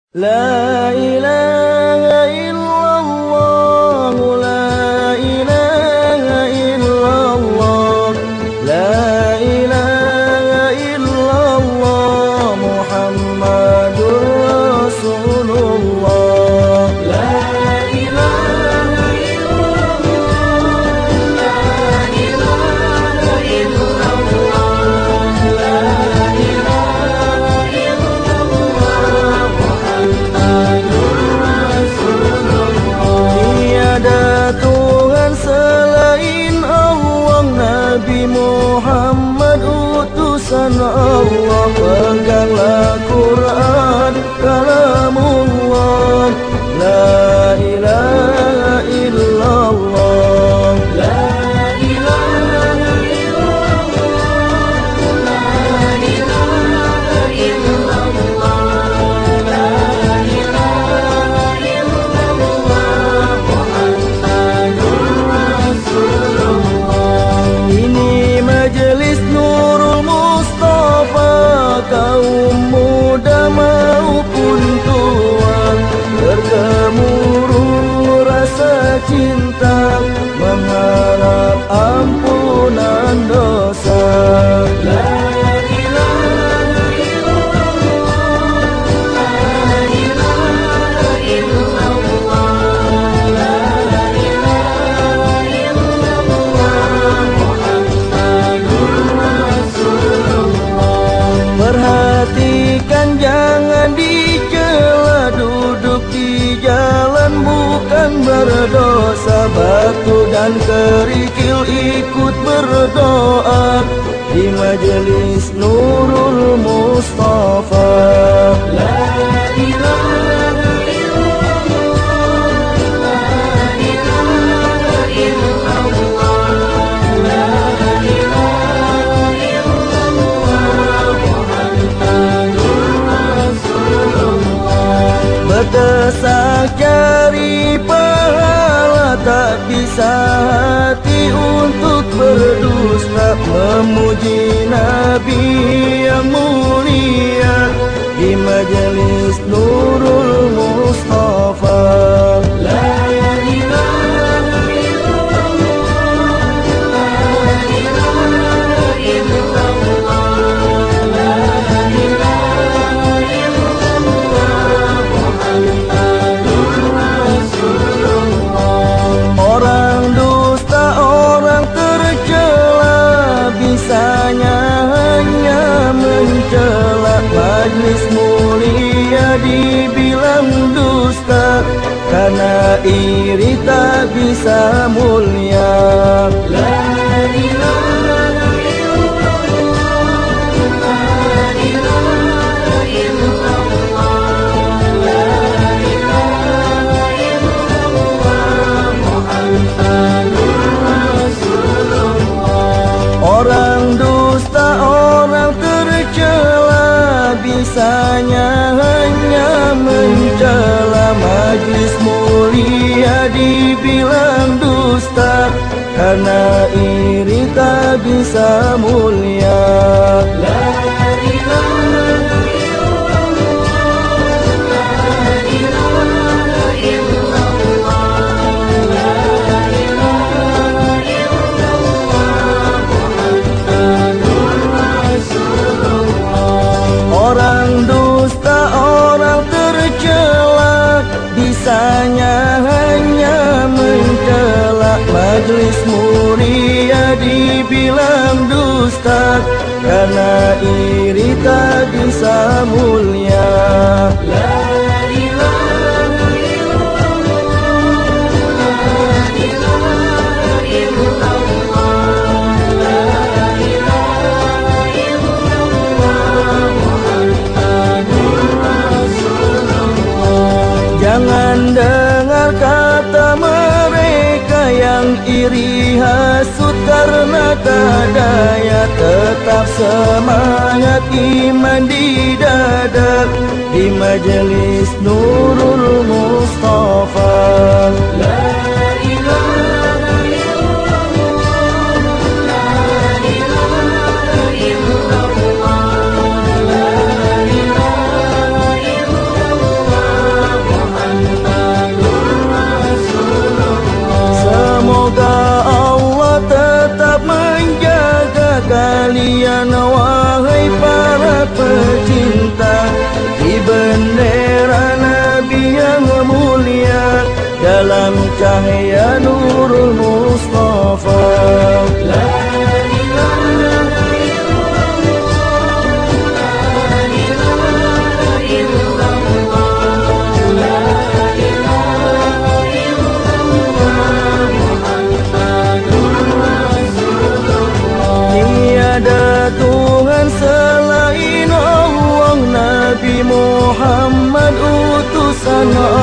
La ilaha illallah, la ilaha illallah, la ilaha illallah, Muhammadur Rasulullah. La ilaha illallah, la ilaha illallah, la ilaha illallah, tiada Tuhan selain Allah, Nabi Muhammad utusan Allah. Peganglah Quran kalamullah, la ilaha illallah, la ilaha illallah, la ilaha illallah, la ilaha illallah, Muhammadur Rasulullah. Ini majelis Nurul Mustafa, kaum muda maupun tua, bergemuruh rasa cinta, mengharap ampunan dosa. La ilaha illallah, la ilaha illallah, la ilaha illallah, Muhammadur Rasulullah. Perhatikan jangan dicela, duduk di jalan bukan berdosa, batu dan kerikil ikut berdoa di majelis Nurul Mustafa. La ilaha illallah, la ilaha illallah, la ilaha illallah, Muhammadur Rasulullah. Berdesak cari pahala, tak bisa hati untuk berdusta, memuji Nabi yang mulia di majelis Nurul Mustafa. La ilaha illallah, la ilaha illallah, la ilaha illallah, Muhammadur Rasulullah. Orang dusta, orang tercela, bisanya hanya mencela, majlis mulia dibilang dusta, karena iri tak bisa mulia. La ilaha illallah, la ilaha illallah, la ilaha illallah, Muhammadur Rasulullah. Orang dusta, orang tercela, bisanya hanya mencela, majlis mulia dibilang dusta, karena iri tak bisa mulia. La ilaha illallah, la ilaha illallah, la ilaha illallah, Muhammadur Rasulullah. Orang dusta, orang tercela, bisanya hanya mencela, majlis mulia dibilang dusta, karena iri tak bisa mulia. La ilaha illallah, la ilaha illallah, la ilaha illallah, Muhammadur Rasulullah. Jangan dengar kata mereka yang iri hasut karena tak daya, tetap semangat iman di dada di majelis Nurul Mustafa. La ilaha illallah, la ilaha illallah, la ilaha illallah, tanah